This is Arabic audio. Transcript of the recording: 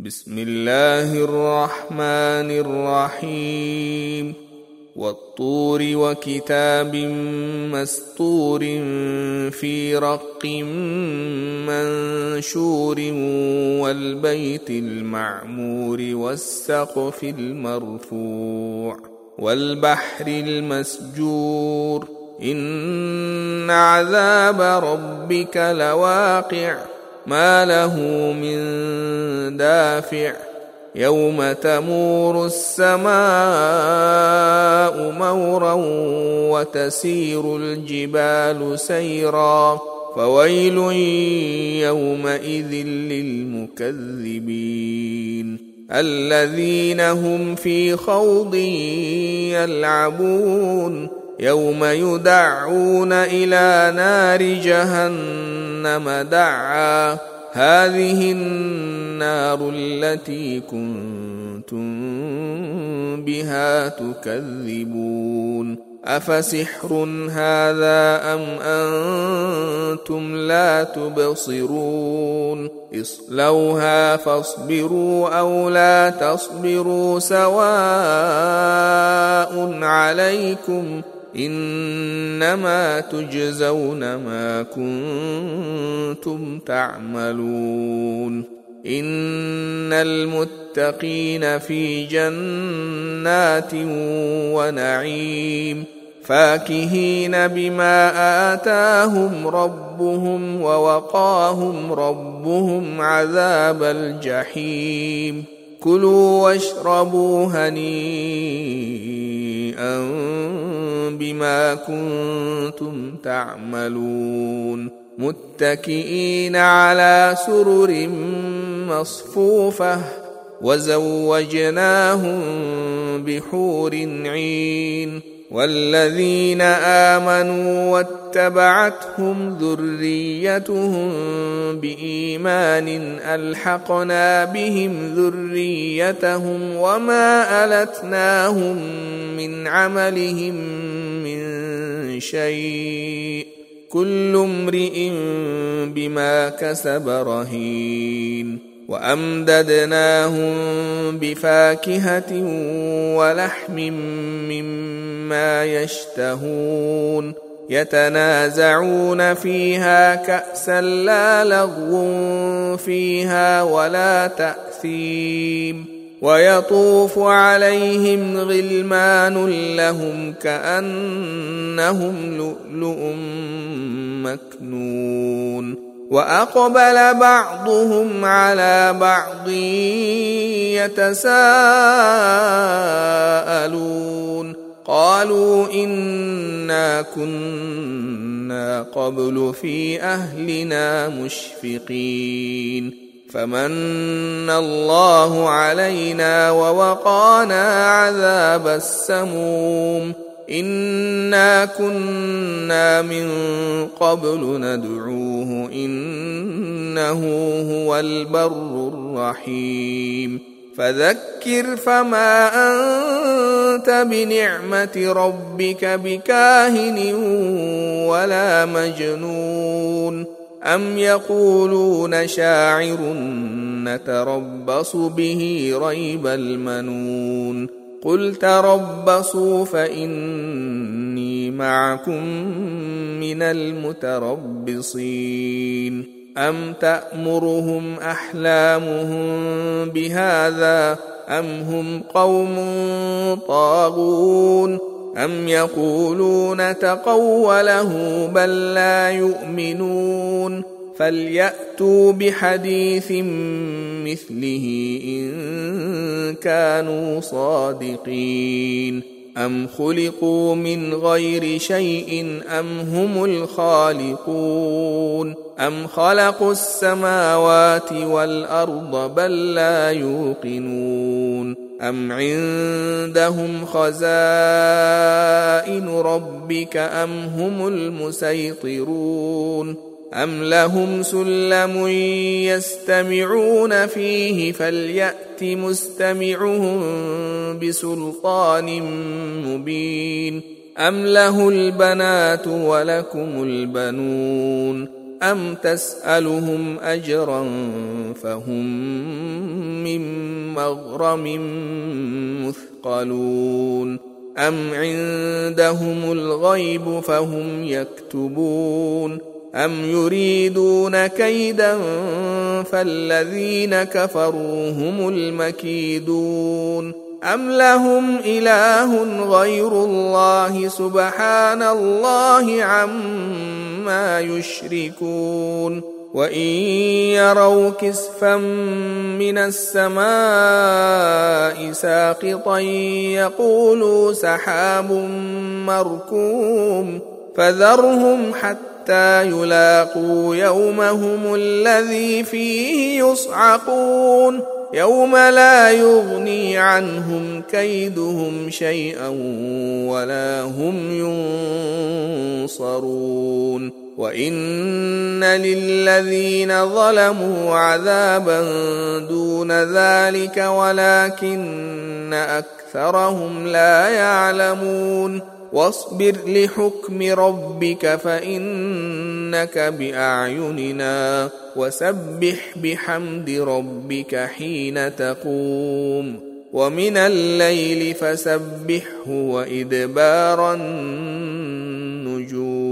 بسم الله الرحمن الرحيم والطور وكتاب مسطور في رق منشور والبيت المعمور والسقف المرفوع والبحر المسجور إن عذاب ربك لواقع ما له من دافع يوم تمور السماء مورا وتسير الجبال سيرا فويل يومئذ للمكذبين الذين هم في خوض يلعبون يوم يدعون إلى نار جهنم دعا هذه النار التي كنتم بها تكذبون أفسحر هذا أم أنتم لا تبصرون اصلوها فاصبروا أو لا تصبروا سواء عليكم إنما تجزون ما كنتم تعملون إن المتقين في جنات ونعيم فاكهين بما آتاهم ربهم ووقاهم ربهم عذاب الجحيم كلوا واشربوا هنيئا بما كنتم تعملون متكئين على سرر مصفوفة وزوجناهم بحور عين والذين آمنوا واتبعتهم ذريتهم بإيمان ألحقنا بهم ذريتهم وما ألتناهم من عملهم من شيء كل امرئ بما كسب رهين وأمددناهم بفاكهة ولحم مما يشتهون يتنازعون فيها كأسا لا لغو فيها ولا تأثيم ويطوف عليهم غلمان لهم كأنهم لؤلؤ مكنون وأقبل بعضهم على بعض يتساءلون قالوا إنا كنا قبل في أهلنا مشفقين فمن الله علينا ووقانا عذاب السموم إنا كنا من قبل ندعوه إنه هو البر الرحيم فذكر فما أنت بنعمة ربك بكاهن ولا مجنون أم يقولون شاعر نتربص به ريب المنون قل تربصوا فإني معكم من المتربصين أم تأمرهم أحلامهم بهذا أم هم قوم طاغون أم يقولون تقوله بل لا يؤمنون فليأتوا بحديث مثله إن كانوا صادقين أم خلقوا من غير شيء أم هم الخالقون أم خلقوا السماوات والأرض بل لا يوقنون أم عندهم خزائن ربك أم هم المسيطرون أم لهم سلم يستمعون فيه فليأت مستمعهم بسلطان مبين أم له البنات ولكم البنون أم تسألهم أجرا فهم من مغرم مثقلون أم عندهم الغيب فهم يكتبون أم يريدون كيدا فالذين كفروا هم المكيدون أم لهم إله غير الله سبحان الله عما يشركون وإن يروا كسفا من السماء ساقطا يقولوا سحاب مركوم فذرهم حتى يلاقوا يومهم الذي فيه يصعقون يوم لا يغني عنهم كيدهم شيئا ولا هم ينصرون وإن للذين ظلموا عذابا دون ذلك ولكن أكثرهم لا يعلمون واصبر لحكم ربك فإنك بأعيننا وسبح بحمد ربك حين تقوم ومن الليل فسبحه وإدبار النجوم